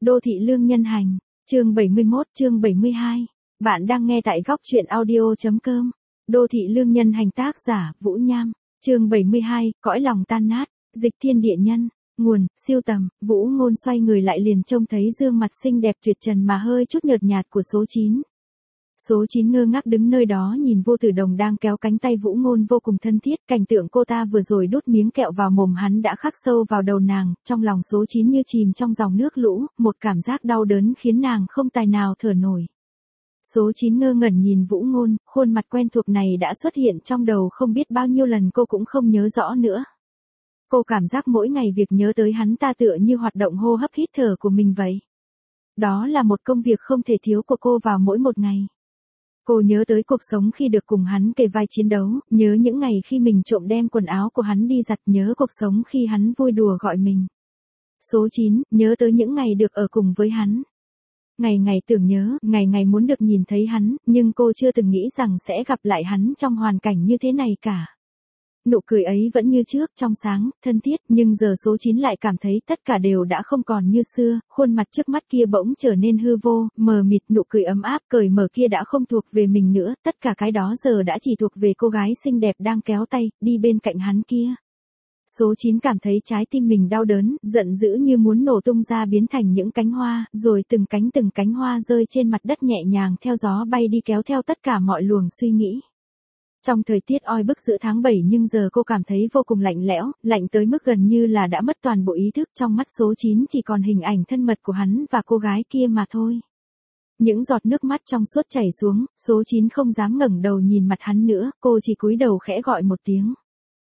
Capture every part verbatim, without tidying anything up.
Đô thị lương nhân hành, chương bảy mươi mốt, chương bảy mươi hai. Bạn đang nghe tại góc truyện audio.com. Đô thị lương nhân hành, tác giả Vũ Nham, chương bảy mươi hai, cõi lòng tan nát, dịch thiên địa nhân. Nguồn, siêu tầm, Vũ Ngôn xoay người lại liền trông thấy gương mặt xinh đẹp tuyệt trần mà hơi chút nhợt nhạt của số chín. Số chín ngơ ngác đứng nơi đó nhìn Vô Tử Đồng đang kéo cánh tay Vũ Ngôn vô cùng thân thiết, cảnh tượng cô ta vừa rồi đút miếng kẹo vào mồm hắn đã khắc sâu vào đầu nàng, trong lòng số chín như chìm trong dòng nước lũ, một cảm giác đau đớn khiến nàng không tài nào thở nổi. Số chín ngơ ngẩn nhìn Vũ Ngôn, khuôn mặt quen thuộc này đã xuất hiện trong đầu không biết bao nhiêu lần cô cũng không nhớ rõ nữa. Cô cảm giác mỗi ngày việc nhớ tới hắn ta tựa như hoạt động hô hấp hít thở của mình vậy. Đó là một công việc không thể thiếu của cô vào mỗi một ngày. Cô nhớ tới cuộc sống khi được cùng hắn kề vai chiến đấu, nhớ những ngày khi mình trộm đem quần áo của hắn đi giặt, nhớ cuộc sống khi hắn vui đùa gọi mình. Số chín, nhớ tới những ngày được ở cùng với hắn. Ngày ngày tưởng nhớ, ngày ngày muốn được nhìn thấy hắn, nhưng cô chưa từng nghĩ rằng sẽ gặp lại hắn trong hoàn cảnh như thế này cả. Nụ cười ấy vẫn như trước, trong sáng, thân thiết, nhưng giờ số chín lại cảm thấy tất cả đều đã không còn như xưa, khuôn mặt trước mắt kia bỗng trở nên hư vô, mờ mịt, nụ cười ấm áp, cởi mở kia đã không thuộc về mình nữa, tất cả cái đó giờ đã chỉ thuộc về cô gái xinh đẹp đang kéo tay, đi bên cạnh hắn kia. Số chín cảm thấy trái tim mình đau đớn, giận dữ như muốn nổ tung ra biến thành những cánh hoa, rồi từng cánh từng cánh hoa rơi trên mặt đất nhẹ nhàng theo gió bay đi kéo theo tất cả mọi luồng suy nghĩ. Trong thời tiết oi bức giữa tháng bảy nhưng giờ cô cảm thấy vô cùng lạnh lẽo, lạnh tới mức gần như là đã mất toàn bộ ý thức, trong mắt số chín chỉ còn hình ảnh thân mật của hắn và cô gái kia mà thôi. Những giọt nước mắt trong suốt chảy xuống, số chín không dám ngẩng đầu nhìn mặt hắn nữa, cô chỉ cúi đầu khẽ gọi một tiếng.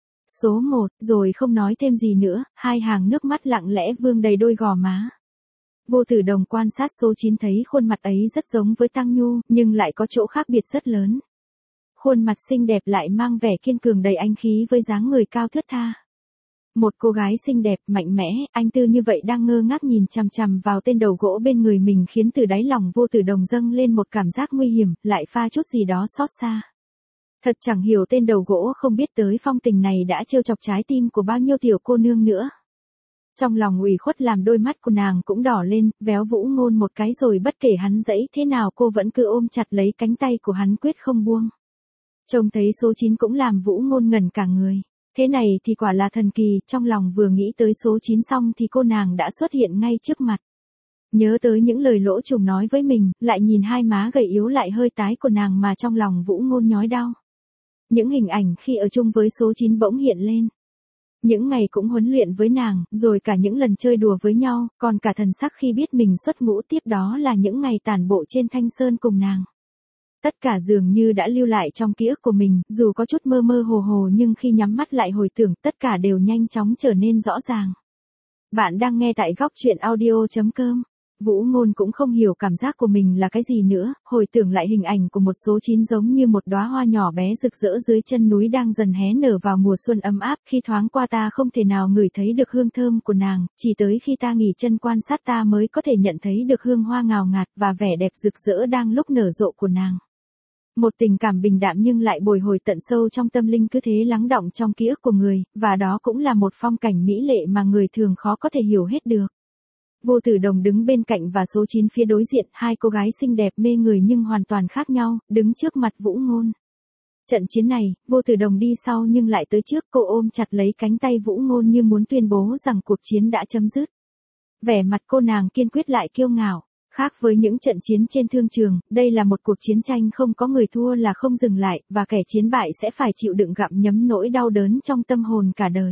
Số một, rồi không nói thêm gì nữa, hai hàng nước mắt lặng lẽ vương đầy đôi gò má. Vô Tử Đồng quan sát số chín thấy khuôn mặt ấy rất giống với Tăng Nhu, nhưng lại có chỗ khác biệt rất lớn. Khuôn mặt xinh đẹp lại mang vẻ kiên cường đầy anh khí với dáng người cao thướt tha. Một cô gái xinh đẹp, mạnh mẽ, anh tư như vậy đang ngơ ngác nhìn chằm chằm vào tên đầu gỗ bên người mình khiến từ đáy lòng Vô Tử Đồng dâng lên một cảm giác nguy hiểm, lại pha chút gì đó xót xa. Thật chẳng hiểu tên đầu gỗ không biết tới phong tình này đã trêu chọc trái tim của bao nhiêu tiểu cô nương nữa. Trong lòng ủy khuất làm đôi mắt của nàng cũng đỏ lên, véo Vũ Ngôn một cái rồi bất kể hắn dãy thế nào cô vẫn cứ ôm chặt lấy cánh tay của hắn quyết không buông. Trông thấy số chín cũng làm Vũ Ngôn ngẩn cả người. Thế này thì quả là thần kỳ, trong lòng vừa nghĩ tới số chín xong thì cô nàng đã xuất hiện ngay trước mặt. Nhớ tới những lời lỗ trùng nói với mình, lại nhìn hai má gầy yếu lại hơi tái của nàng mà trong lòng Vũ Ngôn nhói đau. Những hình ảnh khi ở chung với số chín bỗng hiện lên. Những ngày cũng huấn luyện với nàng, rồi cả những lần chơi đùa với nhau, còn cả thần sắc khi biết mình xuất ngũ, tiếp đó là những ngày tản bộ trên Thanh Sơn cùng nàng. Tất cả dường như đã lưu lại trong ký ức của mình, dù có chút mơ mơ hồ hồ nhưng khi nhắm mắt lại hồi tưởng, tất cả đều nhanh chóng trở nên rõ ràng. Bạn đang nghe tại góc truyện audio.com. Vũ Ngôn cũng không hiểu cảm giác của mình là cái gì nữa, hồi tưởng lại hình ảnh của một số chín giống như một đóa hoa nhỏ bé rực rỡ dưới chân núi đang dần hé nở vào mùa xuân ấm áp, khi thoáng qua ta không thể nào ngửi thấy được hương thơm của nàng, chỉ tới khi ta nghỉ chân quan sát ta mới có thể nhận thấy được hương hoa ngào ngạt và vẻ đẹp rực rỡ đang lúc nở rộ của nàng. Một tình cảm bình đạm nhưng lại bồi hồi tận sâu trong tâm linh cứ thế lắng đọng trong ký ức của người, và đó cũng là một phong cảnh mỹ lệ mà người thường khó có thể hiểu hết được. Vô Tử Đồng đứng bên cạnh và số chín phía đối diện, hai cô gái xinh đẹp mê người nhưng hoàn toàn khác nhau, đứng trước mặt Vũ Ngôn. Trận chiến này, Vô Tử Đồng đi sau nhưng lại tới trước, cô ôm chặt lấy cánh tay Vũ Ngôn như muốn tuyên bố rằng cuộc chiến đã chấm dứt. Vẻ mặt cô nàng kiên quyết lại kiêu ngạo. Khác với những trận chiến trên thương trường, đây là một cuộc chiến tranh không có người thua là không dừng lại, và kẻ chiến bại sẽ phải chịu đựng gặm nhấm nỗi đau đớn trong tâm hồn cả đời.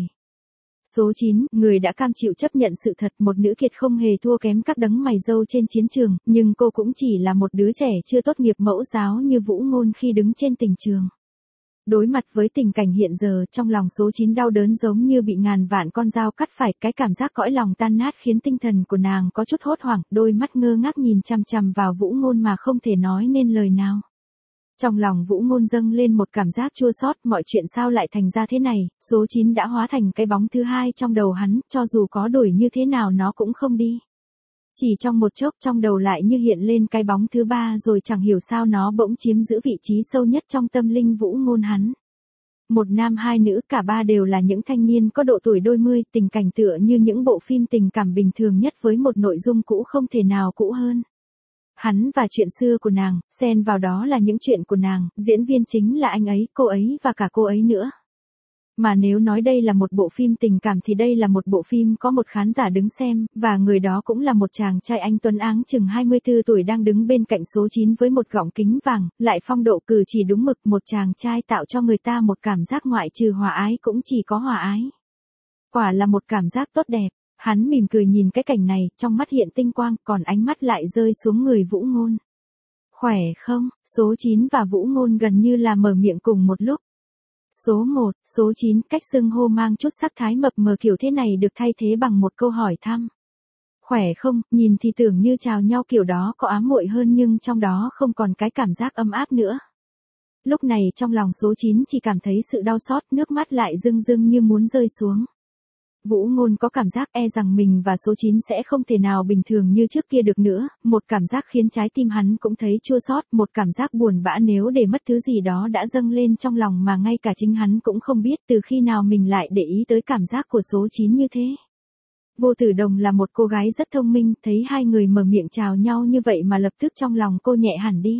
Số chín, người đã cam chịu chấp nhận sự thật, một nữ kiệt không hề thua kém các đấng mày râu trên chiến trường, nhưng cô cũng chỉ là một đứa trẻ chưa tốt nghiệp mẫu giáo như Vũ Ngôn khi đứng trên tình trường. Đối mặt với tình cảnh hiện giờ, trong lòng số chín đau đớn giống như bị ngàn vạn con dao cắt phải, cái cảm giác cõi lòng tan nát khiến tinh thần của nàng có chút hốt hoảng, đôi mắt ngơ ngác nhìn chằm chằm vào Vũ Ngôn mà không thể nói nên lời nào. Trong lòng Vũ Ngôn dâng lên một cảm giác chua xót, mọi chuyện sao lại thành ra thế này, số chín đã hóa thành cái bóng thứ hai trong đầu hắn, cho dù có đuổi như thế nào nó cũng không đi. Chỉ trong một chốc trong đầu lại như hiện lên cái bóng thứ ba rồi chẳng hiểu sao nó bỗng chiếm giữ vị trí sâu nhất trong tâm linh Vũ Ngôn hắn. Một nam hai nữ, cả ba đều là những thanh niên có độ tuổi đôi mươi, tình cảnh tựa như những bộ phim tình cảm bình thường nhất với một nội dung cũ không thể nào cũ hơn. Hắn và chuyện xưa của nàng, xen vào đó là những chuyện của nàng, diễn viên chính là anh ấy, cô ấy và cả cô ấy nữa. Mà nếu nói đây là một bộ phim tình cảm thì đây là một bộ phim có một khán giả đứng xem, và người đó cũng là một chàng trai anh tuấn áng chừng hai mươi tư tuổi đang đứng bên cạnh số chín với một gọng kính vàng, lại phong độ cử chỉ đúng mực, một chàng trai tạo cho người ta một cảm giác ngoại trừ hòa ái cũng chỉ có hòa ái. Quả là một cảm giác tốt đẹp. Hắn mỉm cười nhìn cái cảnh này, trong mắt hiện tinh quang, còn ánh mắt lại rơi xuống người Vũ Ngôn. Khỏe không? Số chín và Vũ Ngôn gần như là mở miệng cùng một lúc. Số một, số chín, cách xưng hô mang chút sắc thái mập mờ kiểu thế này được thay thế bằng một câu hỏi thăm. Khỏe không? Nhìn thì tưởng như chào nhau kiểu đó có ám muội hơn nhưng trong đó không còn cái cảm giác ấm áp nữa. Lúc này trong lòng số chín chỉ cảm thấy sự đau xót, nước mắt lại rưng rưng như muốn rơi xuống. Vũ Ngôn có cảm giác e rằng mình và số chín sẽ không thể nào bình thường như trước kia được nữa, một cảm giác khiến trái tim hắn cũng thấy chua xót, một cảm giác buồn bã nếu để mất thứ gì đó đã dâng lên trong lòng mà ngay cả chính hắn cũng không biết từ khi nào mình lại để ý tới cảm giác của số chín như thế. Vô Tử Đồng là một cô gái rất thông minh, thấy hai người mở miệng chào nhau như vậy mà lập tức trong lòng cô nhẹ hẳn đi.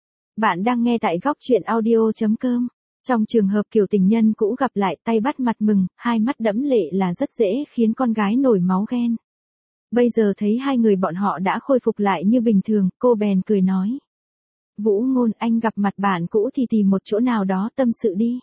Bạn đang nghe tại góc truyện audio chấm com. Trong trường hợp kiểu tình nhân cũ gặp lại, tay bắt mặt mừng, hai mắt đẫm lệ là rất dễ khiến con gái nổi máu ghen. Bây giờ thấy hai người bọn họ đã khôi phục lại như bình thường, cô bèn cười nói. Vũ Ngôn, anh gặp mặt bạn cũ thì tìm một chỗ nào đó tâm sự đi.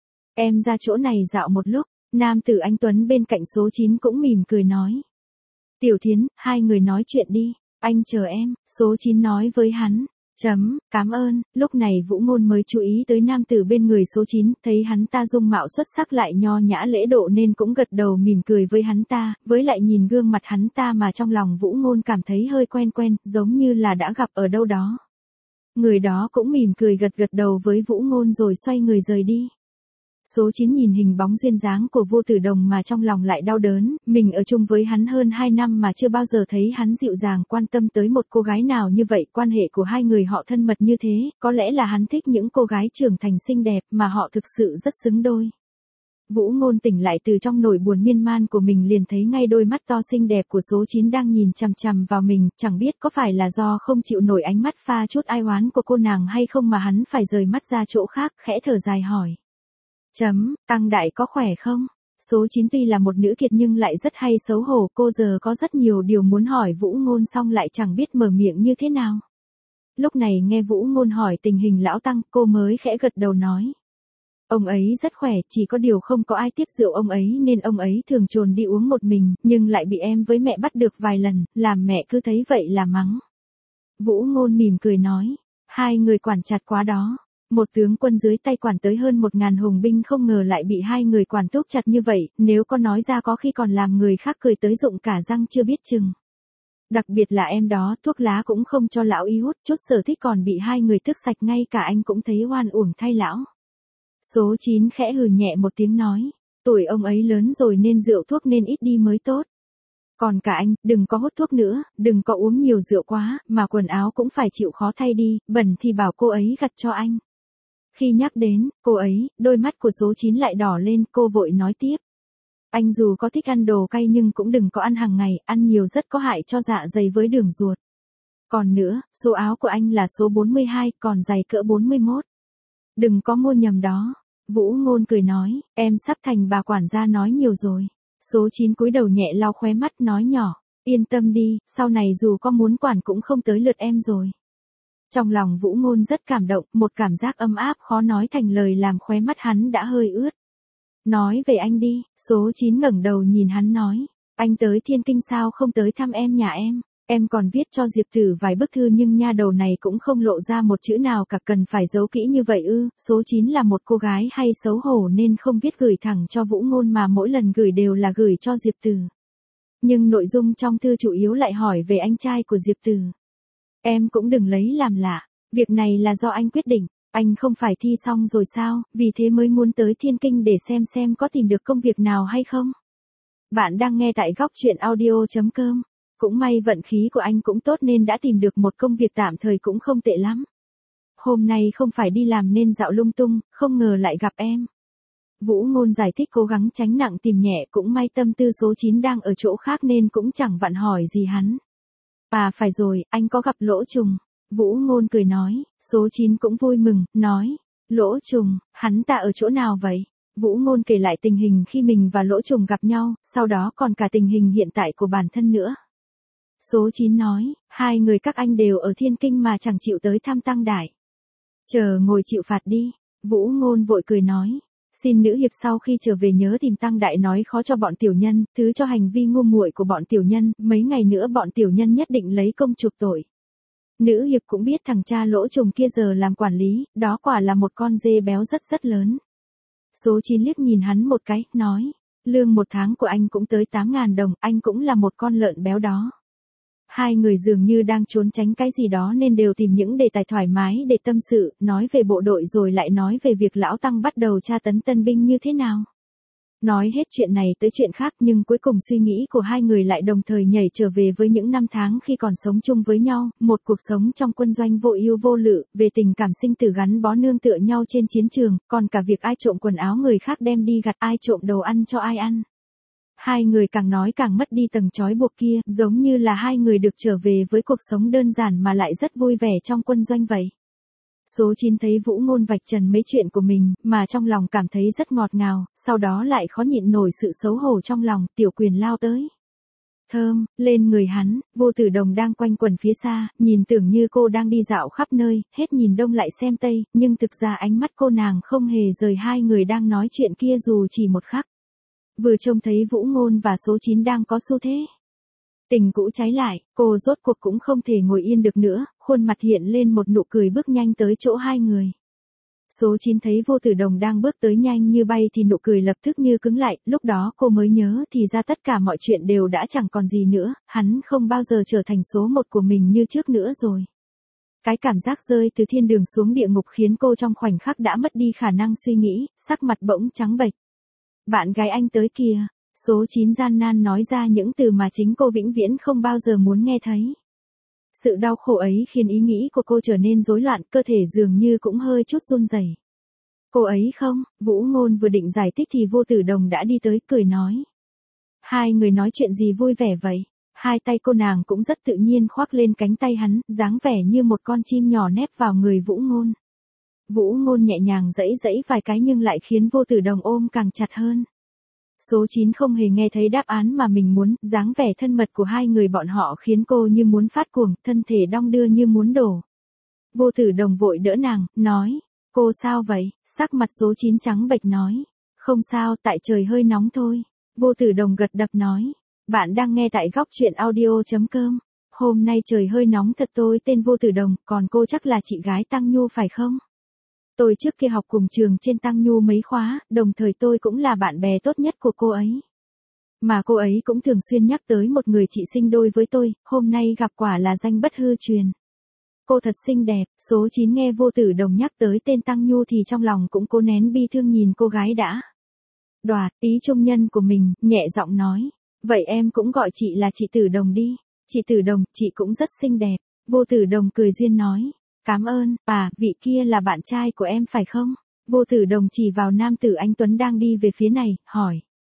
Em ra chỗ này dạo một lúc, nam tử anh Tuấn bên cạnh số chín cũng mỉm cười nói. Tiểu Thiến, hai người nói chuyện đi, anh chờ em, số chín nói với hắn. Chấm, cảm ơn, lúc này Vũ Ngôn mới chú ý tới nam tử bên người số chín, thấy hắn ta dung mạo xuất sắc lại nho nhã lễ độ nên cũng gật đầu mỉm cười với hắn ta, với lại nhìn gương mặt hắn ta mà trong lòng Vũ Ngôn cảm thấy hơi quen quen, giống như là đã gặp ở đâu đó. Người đó cũng mỉm cười gật gật đầu với Vũ Ngôn rồi xoay người rời đi. Số chín nhìn hình bóng duyên dáng của Vô Tử Đồng mà trong lòng lại đau đớn, mình ở chung với hắn hơn hai năm mà chưa bao giờ thấy hắn dịu dàng quan tâm tới một cô gái nào như vậy, quan hệ của hai người họ thân mật như thế, có lẽ là hắn thích những cô gái trưởng thành xinh đẹp mà họ thực sự rất xứng đôi. Vũ Ngôn tỉnh lại từ trong nỗi buồn miên man của mình liền thấy ngay đôi mắt to xinh đẹp của số chín đang nhìn chằm chằm vào mình, chẳng biết có phải là do không chịu nổi ánh mắt pha chút ai oán của cô nàng hay không mà hắn phải rời mắt ra chỗ khác, khẽ thở dài hỏi. Chấm, Tăng đại có khỏe không? Số chín tuy là một nữ kiệt nhưng lại rất hay xấu hổ, cô giờ có rất nhiều điều muốn hỏi Vũ Ngôn xong lại chẳng biết mở miệng như thế nào. Lúc này nghe Vũ Ngôn hỏi tình hình lão Tăng, cô mới khẽ gật đầu nói. Ông ấy rất khỏe, chỉ có điều không có ai tiếp rượu ông ấy nên ông ấy thường trồn đi uống một mình, nhưng lại bị em với mẹ bắt được vài lần, làm mẹ cứ thấy vậy là mắng. Vũ Ngôn mỉm cười nói, hai người quản chặt quá đó. Một tướng quân dưới tay quản tới hơn một ngàn hùng binh không ngờ lại bị hai người quản thúc chặt như vậy, nếu có nói ra có khi còn làm người khác cười tới rụng cả răng chưa biết chừng. Đặc biệt là em đó, thuốc lá cũng không cho lão y hút, chút sở thích còn bị hai người tước sạch, ngay cả anh cũng thấy oan uổng thay lão. Số chín khẽ hừ nhẹ một tiếng nói, tuổi ông ấy lớn rồi nên rượu thuốc nên ít đi mới tốt. Còn cả anh, đừng có hút thuốc nữa, đừng có uống nhiều rượu quá, mà quần áo cũng phải chịu khó thay đi, bẩn thì bảo cô ấy gặt cho anh. Khi nhắc đến cô ấy, đôi mắt của số chín lại đỏ lên, cô vội nói tiếp. Anh dù có thích ăn đồ cay nhưng cũng đừng có ăn hàng ngày, ăn nhiều rất có hại cho dạ dày với đường ruột. Còn nữa, số áo của anh là số bốn mươi hai, còn giày cỡ bốn mươi mốt. Đừng có mua nhầm đó. Vũ Ngôn cười nói, em sắp thành bà quản gia nói nhiều rồi. Số chín cúi đầu nhẹ lau khóe mắt nói nhỏ, yên tâm đi, sau này dù có muốn quản cũng không tới lượt em rồi. Trong lòng Vũ Ngôn rất cảm động, một cảm giác ấm áp khó nói thành lời làm khóe mắt hắn đã hơi ướt. Nói về anh đi, số chín ngẩng đầu nhìn hắn nói, anh tới Thiên Kinh sao không tới thăm em nhà em, em còn viết cho Diệp Tử vài bức thư nhưng nha đầu này cũng không lộ ra một chữ nào cả, cần phải giấu kỹ như vậy ư? Số chín là một cô gái hay xấu hổ nên không viết gửi thẳng cho Vũ Ngôn mà mỗi lần gửi đều là gửi cho Diệp Tử. Nhưng nội dung trong thư chủ yếu lại hỏi về anh trai của Diệp Tử. Em cũng đừng lấy làm lạ, việc này là do anh quyết định, anh không phải thi xong rồi sao, vì thế mới muốn tới Thiên Kinh để xem xem có tìm được công việc nào hay không. Bạn đang nghe tại góc truyện audio chấm com. Cũng may vận khí của anh cũng tốt nên đã tìm được một công việc tạm thời cũng không tệ lắm. Hôm nay không phải đi làm nên dạo lung tung, không ngờ lại gặp em. Vũ Ngôn giải thích cố gắng tránh nặng tìm nhẹ, cũng may tâm tư số chín đang ở chỗ khác nên cũng chẳng vặn hỏi gì hắn. À phải rồi, anh có gặp Lỗ Trùng. Vũ Ngôn cười nói, số chín cũng vui mừng, nói, Lỗ Trùng, hắn ta ở chỗ nào vậy? Vũ Ngôn kể lại tình hình khi mình và Lỗ Trùng gặp nhau, sau đó còn cả tình hình hiện tại của bản thân nữa. Số chín nói, hai người các anh đều ở Thiên Kinh mà chẳng chịu tới thăm Tăng Đại. Chờ ngồi chịu phạt đi. Vũ Ngôn vội cười nói, xin nữ hiệp sau khi trở về nhớ tìm Tăng Đại nói khó cho bọn tiểu nhân, thứ cho hành vi ngu muội của bọn tiểu nhân, mấy ngày nữa bọn tiểu nhân nhất định lấy công chuộc tội. Nữ hiệp cũng biết thằng cha Lỗ Trùng kia giờ làm quản lý, đó quả là một con dê béo rất rất lớn. Số chín liếc nhìn hắn một cái, nói, lương một tháng của anh cũng tới tám ngàn đồng, anh cũng là một con lợn béo đó. Hai người dường như đang trốn tránh cái gì đó nên đều tìm những đề tài thoải mái để tâm sự, nói về bộ đội rồi lại nói về việc lão Tăng bắt đầu tra tấn tân binh như thế nào. Nói hết chuyện này tới chuyện khác nhưng cuối cùng suy nghĩ của hai người lại đồng thời nhảy trở về với những năm tháng khi còn sống chung với nhau, một cuộc sống trong quân doanh vô ưu vô lự, về tình cảm sinh tử gắn bó nương tựa nhau trên chiến trường, còn cả việc ai trộm quần áo người khác đem đi gặt, ai trộm đồ ăn cho ai ăn. Hai người càng nói càng mất đi tầng trói buộc kia, giống như là hai người được trở về với cuộc sống đơn giản mà lại rất vui vẻ trong quân doanh vậy. Số chín thấy Vũ Ngôn vạch trần mấy chuyện của mình, mà trong lòng cảm thấy rất ngọt ngào, sau đó lại khó nhịn nổi sự xấu hổ trong lòng, Tiểu Quyền lao tới. Thơm, lên người hắn, Vô Tử Đồng đang quanh quẩn phía xa, nhìn tưởng như cô đang đi dạo khắp nơi, hết nhìn đông lại xem tây, nhưng thực ra ánh mắt cô nàng không hề rời hai người đang nói chuyện kia dù chỉ một khắc. Vừa trông thấy Vũ Ngôn và số chín đang có xu thế tình cũ cháy lại, cô rốt cuộc cũng không thể ngồi yên được nữa, khuôn mặt hiện lên một nụ cười bước nhanh tới chỗ hai người. Số chín thấy Vô Tử Đồng đang bước tới nhanh như bay thì nụ cười lập tức như cứng lại, lúc đó cô mới nhớ thì ra tất cả mọi chuyện đều đã chẳng còn gì nữa, hắn không bao giờ trở thành số một của mình như trước nữa rồi. Cái cảm giác rơi từ thiên đường xuống địa ngục khiến cô trong khoảnh khắc đã mất đi khả năng suy nghĩ, sắc mặt bỗng trắng bệch. Bạn gái anh tới kìa. Số chín gian nan nói ra những từ mà chính cô vĩnh viễn không bao giờ muốn nghe thấy. Sự đau khổ ấy khiến ý nghĩ của cô trở nên rối loạn, cơ thể dường như cũng hơi chút run rẩy. Cô ấy không, Vũ Ngôn vừa định giải thích thì Vô Tử Đồng đã đi tới, cười nói. Hai người nói chuyện gì vui vẻ vậy? Hai tay cô nàng cũng rất tự nhiên khoác lên cánh tay hắn, dáng vẻ như một con chim nhỏ nép vào người Vũ Ngôn. Vũ Ngôn nhẹ nhàng giãy giãy vài cái nhưng lại khiến Vô Tử Đồng ôm càng chặt hơn. Số chín không hề nghe thấy đáp án mà mình muốn, dáng vẻ thân mật của hai người bọn họ khiến cô như muốn phát cuồng, thân thể đong đưa như muốn đổ. Vô Tử Đồng vội đỡ nàng, nói, cô sao vậy? Sắc mặt số chín trắng bệch nói, không sao, tại trời hơi nóng thôi. Vô Tử Đồng gật đập nói, bạn đang nghe tại góc truyện audio chấm com. Hôm nay trời hơi nóng thật, tôi tên Vô Tử Đồng, còn cô chắc là chị gái Tăng Nhu phải không? Tôi trước kia học cùng trường trên Tăng Nhu mấy khóa, đồng thời tôi cũng là bạn bè tốt nhất của cô ấy. Mà cô ấy cũng thường xuyên nhắc tới một người chị sinh đôi với tôi, hôm nay gặp quả là danh bất hư truyền. Cô thật xinh đẹp. Số chín nghe Vô Tử Đồng nhắc tới tên Tăng Nhu thì trong lòng cũng cố nén bi thương nhìn cô gái đã đoạt ý trung nhân của mình, nhẹ giọng nói, vậy em cũng gọi chị là chị Tử Đồng đi. Chị Tử Đồng, chị cũng rất xinh đẹp. Vô Tử Đồng cười duyên nói. Cảm ơn, à, vị kia là bạn trai của em phải không? Vô Tử Đồng chỉ vào nam tử anh Tuấn đang đi về phía này, hỏi.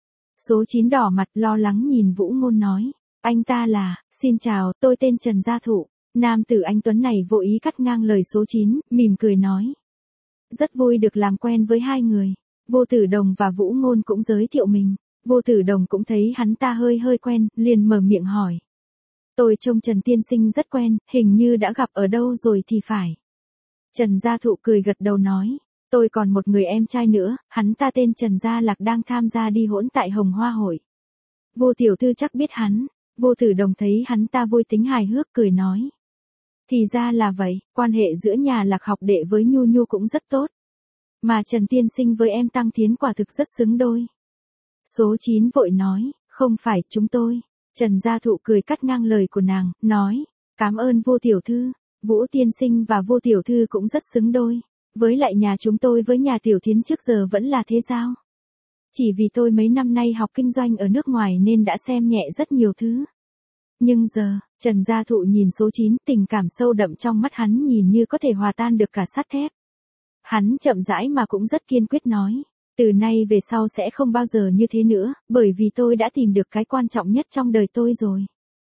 Số chín đỏ mặt lo lắng nhìn Vũ Ngôn nói. Anh ta là, xin chào, tôi tên Trần Gia Thụ. Nam tử anh Tuấn này vô ý cắt ngang lời số chín, mỉm cười nói. Rất vui được làm quen với hai người. Vô Tử Đồng và Vũ Ngôn cũng giới thiệu mình. Vô Tử Đồng cũng thấy hắn ta hơi hơi quen, liền mở miệng hỏi. Tôi trông Trần tiên sinh rất quen, hình như đã gặp ở đâu rồi thì phải. Trần Gia Thụ cười gật đầu nói, tôi còn một người em trai nữa, hắn ta tên Trần Gia Lạc đang tham gia đi hỗn tại Hồng Hoa Hội. Vô tiểu thư chắc biết hắn. Vô Tử Đồng thấy hắn ta vui tính hài hước cười nói. Thì ra là vậy, quan hệ giữa nhà Lạc học đệ với Nhu Nhu cũng rất tốt. Mà Trần tiên sinh với em Tăng Thiến quả thực rất xứng đôi. Số chín vội nói, không phải, chúng tôi. Trần Gia Thụ cười cắt ngang lời của nàng, nói, cảm ơn Vô tiểu thư, Vũ tiên sinh và Vô tiểu thư cũng rất xứng đôi, với lại nhà chúng tôi với nhà Tiểu Thiến trước giờ vẫn là thế giao. Chỉ vì tôi mấy năm nay học kinh doanh ở nước ngoài nên đã xem nhẹ rất nhiều thứ. Nhưng giờ, Trần Gia Thụ nhìn số chín, tình cảm sâu đậm trong mắt hắn nhìn như có thể hòa tan được cả sắt thép. Hắn chậm rãi mà cũng rất kiên quyết nói, Từ nay về sau sẽ không bao giờ như thế nữa, bởi vì tôi đã tìm được cái quan trọng nhất trong đời tôi rồi.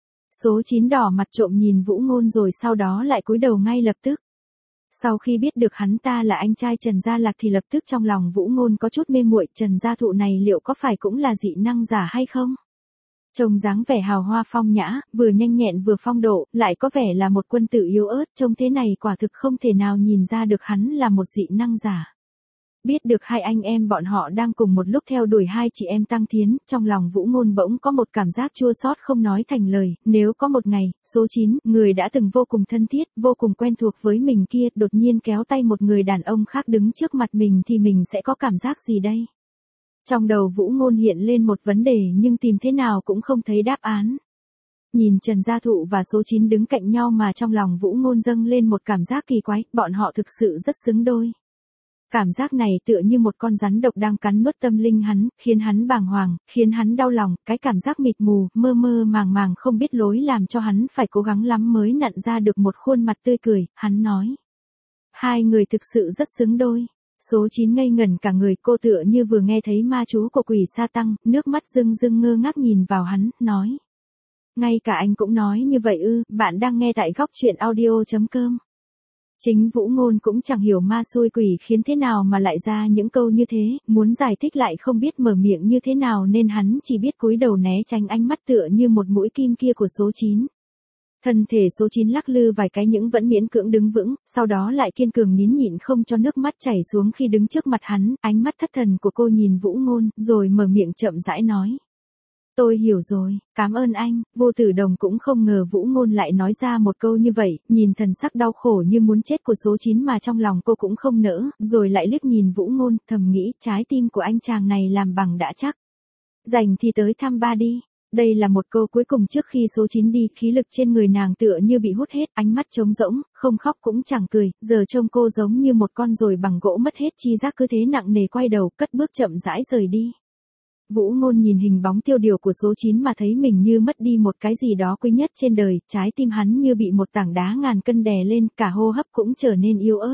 Số chín đỏ mặt trộm nhìn Vũ Ngôn rồi sau đó lại cúi đầu ngay lập tức. Sau khi biết được hắn ta là anh trai Trần Gia Lạc thì lập tức trong lòng Vũ Ngôn có chút mê muội, Trần Gia Thụ này liệu có phải cũng là dị năng giả hay không? Trông dáng vẻ hào hoa phong nhã, vừa nhanh nhẹn vừa phong độ, lại có vẻ là một quân tử yếu ớt, trông thế này quả thực không thể nào nhìn ra được hắn là một dị năng giả. Biết được hai anh em bọn họ đang cùng một lúc theo đuổi hai chị em Tăng Thiến, trong lòng Vũ Ngôn bỗng có một cảm giác chua xót không nói thành lời, nếu có một ngày, số chín, người đã từng vô cùng thân thiết, vô cùng quen thuộc với mình kia, đột nhiên kéo tay một người đàn ông khác đứng trước mặt mình thì mình sẽ có cảm giác gì đây? Trong đầu Vũ Ngôn hiện lên một vấn đề nhưng tìm thế nào cũng không thấy đáp án. Nhìn Trần Gia Thụ và số chín đứng cạnh nhau mà trong lòng Vũ Ngôn dâng lên một cảm giác kỳ quái, bọn họ thực sự rất xứng đôi. Cảm giác này tựa như một con rắn độc đang cắn nuốt tâm linh hắn, khiến hắn bàng hoàng, khiến hắn đau lòng, cái cảm giác mịt mù, mơ mơ màng màng không biết lối làm cho hắn phải cố gắng lắm mới nặn ra được một khuôn mặt tươi cười, hắn nói. Hai người thực sự rất xứng đôi. Số chín ngây ngẩn cả người, cô tựa như vừa nghe thấy ma chú của quỷ sa tăng, nước mắt rưng rưng ngơ ngác nhìn vào hắn, nói. Ngay cả anh cũng nói như vậy ư, bạn đang nghe tại góc truyện audio chấm com. Chính Vũ Ngôn cũng chẳng hiểu ma xui quỷ khiến thế nào mà lại ra những câu như thế, muốn giải thích lại không biết mở miệng như thế nào nên hắn chỉ biết cúi đầu né tránh ánh mắt tựa như một mũi kim kia của số chín. Thân thể số chín lắc lư vài cái những vẫn miễn cưỡng đứng vững, sau đó lại kiên cường nín nhịn không cho nước mắt chảy xuống khi đứng trước mặt hắn, ánh mắt thất thần của cô nhìn Vũ Ngôn, rồi mở miệng chậm rãi nói. Tôi hiểu rồi, cảm ơn anh. Vô Tử Đồng cũng không ngờ Vũ Ngôn lại nói ra một câu như vậy, nhìn thần sắc đau khổ như muốn chết của số chín mà trong lòng cô cũng không nỡ, rồi lại liếc nhìn Vũ Ngôn, thầm nghĩ trái tim của anh chàng này làm bằng đã chắc. Rảnh thì tới thăm ba đi. Đây là một câu cuối cùng trước khi số chín đi, khí lực trên người nàng tựa như bị hút hết, ánh mắt trống rỗng, không khóc cũng chẳng cười, giờ trông cô giống như một con rồi bằng gỗ mất hết chi giác cứ thế nặng nề quay đầu, cất bước chậm rãi rời đi. Vũ Ngôn nhìn hình bóng tiêu điều của số chín mà thấy mình như mất đi một cái gì đó quý nhất trên đời, trái tim hắn như bị một tảng đá ngàn cân đè lên, cả hô hấp cũng trở nên yếu ớt.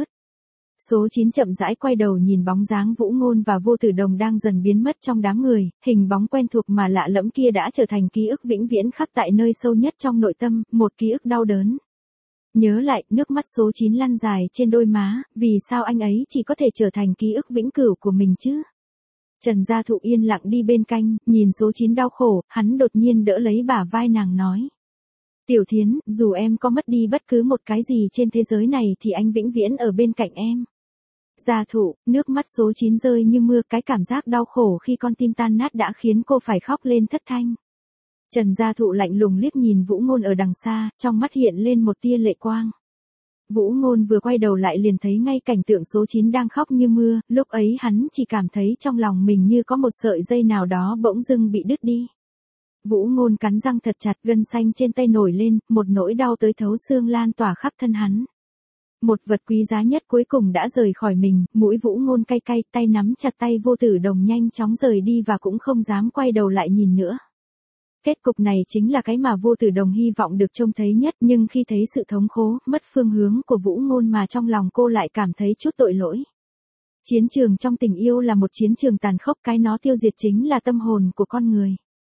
Số chín chậm rãi quay đầu nhìn bóng dáng Vũ Ngôn và Vô Tử Đồng đang dần biến mất trong đám người, hình bóng quen thuộc mà lạ lẫm kia đã trở thành ký ức vĩnh viễn khắc tại nơi sâu nhất trong nội tâm, một ký ức đau đớn. Nhớ lại, nước mắt số chín lăn dài trên đôi má, vì sao anh ấy chỉ có thể trở thành ký ức vĩnh cửu của mình chứ? Trần Gia Thụ yên lặng đi bên cạnh, nhìn số chín đau khổ, hắn đột nhiên đỡ lấy bả vai nàng nói. Tiểu Thiến, dù em có mất đi bất cứ một cái gì trên thế giới này thì anh vĩnh viễn ở bên cạnh em. Gia Thụ, nước mắt số chín rơi như mưa, cái cảm giác đau khổ khi con tim tan nát đã khiến cô phải khóc lên thất thanh. Trần Gia Thụ lạnh lùng liếc nhìn Vũ Ngôn ở đằng xa, trong mắt hiện lên một tia lệ quang. Vũ Ngôn vừa quay đầu lại liền thấy ngay cảnh tượng số chín đang khóc như mưa, lúc ấy hắn chỉ cảm thấy trong lòng mình như có một sợi dây nào đó bỗng dưng bị đứt đi. Vũ Ngôn cắn răng thật chặt, gân xanh trên tay nổi lên, một nỗi đau tới thấu xương lan tỏa khắp thân hắn. Một vật quý giá nhất cuối cùng đã rời khỏi mình, mũi Vũ Ngôn cay cay, tay nắm chặt tay Vô Tử Đồng nhanh chóng rời đi và cũng không dám quay đầu lại nhìn nữa. Kết cục này chính là cái mà Vô Tử Đồng hy vọng được trông thấy nhất, nhưng khi thấy sự thống khổ, mất phương hướng của Vũ Ngôn mà trong lòng cô lại cảm thấy chút tội lỗi. Chiến trường trong tình yêu là một chiến trường tàn khốc, cái nó tiêu diệt chính là tâm hồn của con người.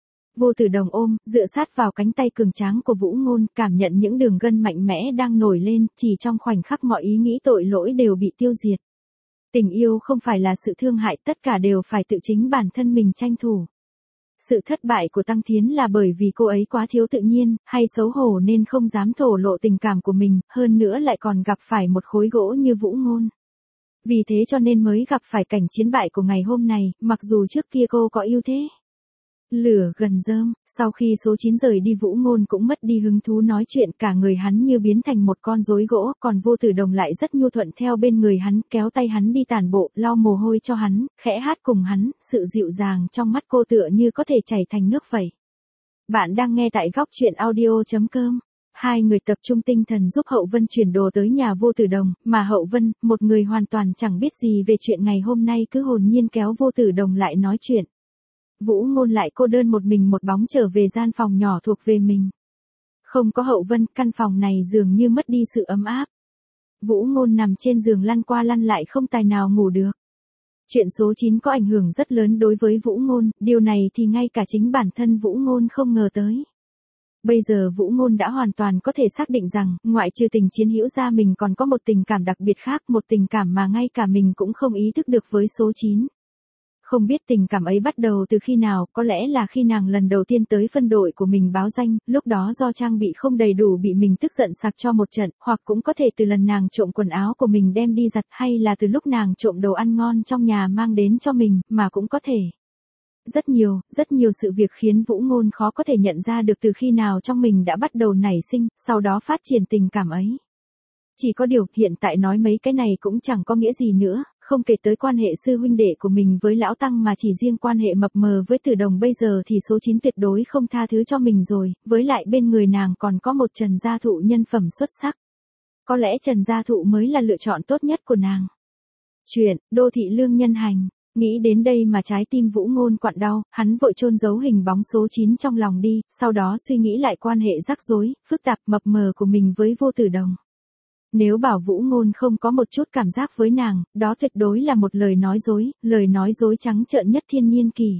Vô Tử Đồng ôm, dựa sát vào cánh tay cường tráng của Vũ Ngôn, cảm nhận những đường gân mạnh mẽ đang nổi lên, chỉ trong khoảnh khắc mọi ý nghĩ tội lỗi đều bị tiêu diệt. Tình yêu không phải là sự thương hại, tất cả đều phải tự chính bản thân mình tranh thủ. Sự thất bại của Tăng Thiến là bởi vì cô ấy quá thiếu tự nhiên, hay xấu hổ nên không dám thổ lộ tình cảm của mình, hơn nữa lại còn gặp phải một khối gỗ như Vũ Ngôn. Vì thế cho nên mới gặp phải cảnh chiến bại của ngày hôm này, mặc dù trước kia cô có ưu thế. Lửa gần rơm, sau khi số chín rời đi Vũ Ngôn cũng mất đi hứng thú nói chuyện, cả người hắn như biến thành một con rối gỗ, còn Vô Tử Đồng lại rất nhu thuận theo bên người hắn, kéo tay hắn đi tản bộ, lau mồ hôi cho hắn, khẽ hát cùng hắn, sự dịu dàng trong mắt cô tựa như có thể chảy thành nước vậy. Bạn đang nghe tại góc truyện audio chấm com. Hai người tập trung tinh thần giúp Hậu Vân chuyển đồ tới nhà Vô Tử Đồng, mà Hậu Vân, một người hoàn toàn chẳng biết gì về chuyện ngày hôm nay cứ hồn nhiên kéo Vô Tử Đồng lại nói chuyện. Vũ Ngôn lại cô đơn một mình một bóng trở về gian phòng nhỏ thuộc về mình. Không có Hậu Vân, căn phòng này dường như mất đi sự ấm áp. Vũ Ngôn nằm trên giường lăn qua lăn lại không tài nào ngủ được. Chuyện số chín có ảnh hưởng rất lớn đối với Vũ Ngôn, điều này thì ngay cả chính bản thân Vũ Ngôn không ngờ tới. Bây giờ Vũ Ngôn đã hoàn toàn có thể xác định rằng, ngoại trừ tình chiến hữu ra mình còn có một tình cảm đặc biệt khác, một tình cảm mà ngay cả mình cũng không ý thức được với số chín. Không biết tình cảm ấy bắt đầu từ khi nào, có lẽ là khi nàng lần đầu tiên tới phân đội của mình báo danh, lúc đó do trang bị không đầy đủ bị mình tức giận sặc cho một trận, hoặc cũng có thể từ lần nàng trộm quần áo của mình đem đi giặt, hay là từ lúc nàng trộm đồ ăn ngon trong nhà mang đến cho mình, mà cũng có thể. Rất nhiều, rất nhiều sự việc khiến Vũ Ngôn khó có thể nhận ra được từ khi nào trong mình đã bắt đầu nảy sinh, sau đó phát triển tình cảm ấy. Chỉ có điều, hiện tại nói mấy cái này cũng chẳng có nghĩa gì nữa, không kể tới quan hệ sư huynh đệ của mình với lão tăng mà chỉ riêng quan hệ mập mờ với Từ Đồng bây giờ thì số chín tuyệt đối không tha thứ cho mình rồi, với lại bên người nàng còn có một Trần Gia Thụ nhân phẩm xuất sắc. Có lẽ Trần Gia Thụ mới là lựa chọn tốt nhất của nàng. Chuyện, đô thị lương nhân hành. Nghĩ đến đây mà trái tim Vũ Ngôn quặn đau, hắn vội chôn giấu hình bóng số chín trong lòng đi, sau đó suy nghĩ lại quan hệ rắc rối, phức tạp mập mờ của mình với Vô Tử Đồng. Nếu bảo Vũ Ngôn không có một chút cảm giác với nàng, đó tuyệt đối là một lời nói dối, lời nói dối trắng trợn nhất thiên nhiên kỳ.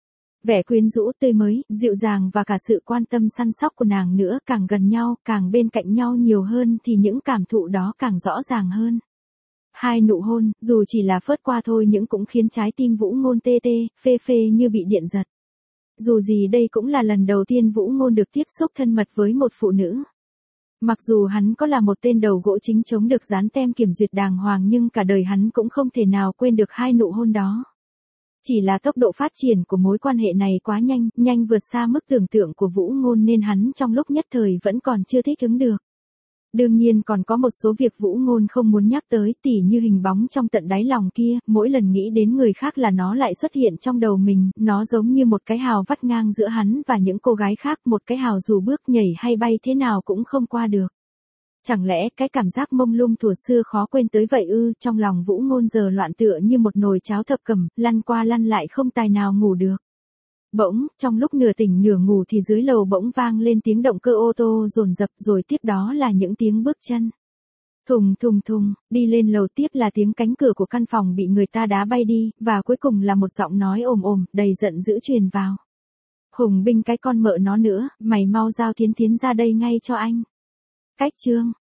Vẻ quyến rũ tươi mới, dịu dàng và cả sự quan tâm săn sóc của nàng nữa, càng gần nhau, càng bên cạnh nhau nhiều hơn thì những cảm thụ đó càng rõ ràng hơn. Hai nụ hôn, dù chỉ là phớt qua thôi nhưng cũng khiến trái tim Vũ Ngôn tê tê, phê phê như bị điện giật. Dù gì đây cũng là lần đầu tiên Vũ Ngôn được tiếp xúc thân mật với một phụ nữ. Mặc dù hắn có là một tên đầu gỗ chính chống được dán tem kiểm duyệt đàng hoàng nhưng cả đời hắn cũng không thể nào quên được hai nụ hôn đó. Chỉ là tốc độ phát triển của mối quan hệ này quá nhanh, nhanh vượt xa mức tưởng tượng của Vũ Ngôn nên hắn trong lúc nhất thời vẫn còn chưa thích ứng được. Đương nhiên còn có một số việc Vũ Ngôn không muốn nhắc tới, tỉ như hình bóng trong tận đáy lòng kia, mỗi lần nghĩ đến người khác là nó lại xuất hiện trong đầu mình, nó giống như một cái hào vắt ngang giữa hắn và những cô gái khác, một cái hào dù bước nhảy hay bay thế nào cũng không qua được. Chẳng lẽ cái cảm giác mông lung thuở xưa khó quên tới vậy ư? Trong lòng Vũ Ngôn giờ loạn tựa như một nồi cháo thập cẩm, lăn qua lăn lại không tài nào ngủ được. Bỗng, trong lúc nửa tỉnh nửa ngủ thì dưới lầu bỗng vang lên tiếng động cơ ô tô dồn dập, rồi tiếp đó là những tiếng bước chân. Thùng thùng thùng, đi lên lầu tiếp là tiếng cánh cửa của căn phòng bị người ta đá bay đi, và cuối cùng là một giọng nói ồm ồm, đầy giận dữ truyền vào. Hùng Binh cái con mợ nó nữa, mày mau giao Thiến Thiến ra đây ngay cho anh. Cách chương.